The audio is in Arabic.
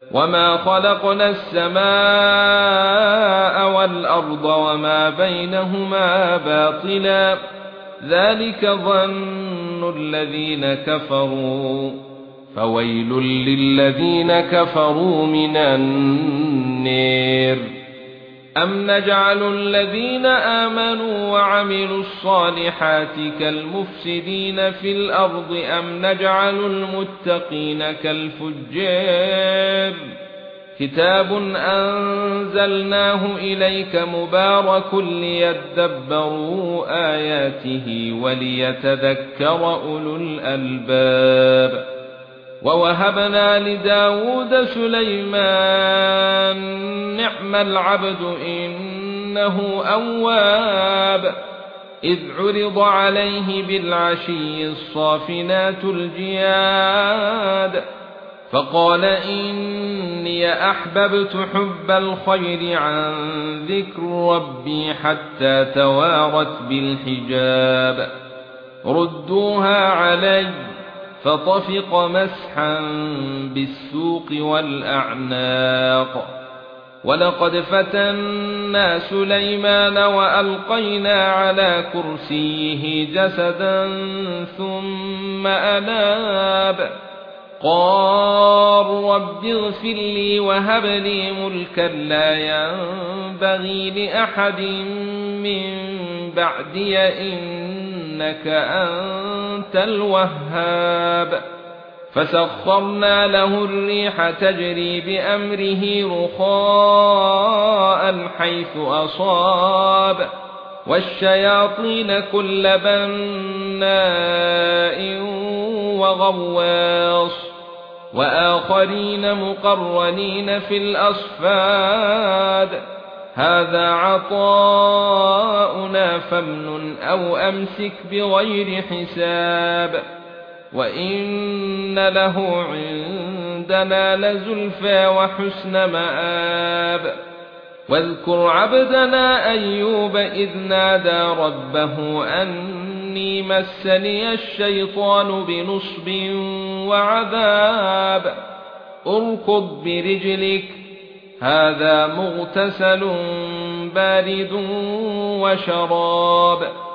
وما خلقنا السماء والأرض وما بينهما باطلا ذلك ظن الذين كفروا فويل للذين كفروا من النار أم نجعل الذين آمنوا وعملوا الصالحات كالمفسدين في الأرض أم نجعل المتقين كالفجار كتاب أنزلناه إليك مبارك ليدبروا آياته وليتذكر أولو الألباب ووهبنا لداود سليمان نعم العبد إنه أواب إذ عرض عليه بالعشي الصافنات الجياد فقال إني أحببت حب الخير عن ذكر ربي حتى توارت بالحجاب ردوها علي فطفق مسحا بالسوق والأعناق ولقد فتنا سليمان وألقينا على كرسيه جسدا ثم أناب قال رب اغفر لي وهب لي ملكا لا ينبغي لأحد من بعدي إنك أنت الوهاب فسخرنا له الريح تجري بأمره رخاء حيث أصاب والشياطين كل بناء وغواص وآخرين مقرنين في الأصفاد هذا عطاؤنا فامنن أو أمسك بغير حساب وإن له عندنا لزلفى وحسن مآب واذكر عبدنا أيوب إذ نادى ربه أني مسني الشيطان بنصب وعذاب اركض برجلك هذا مغتسل بارد وشراب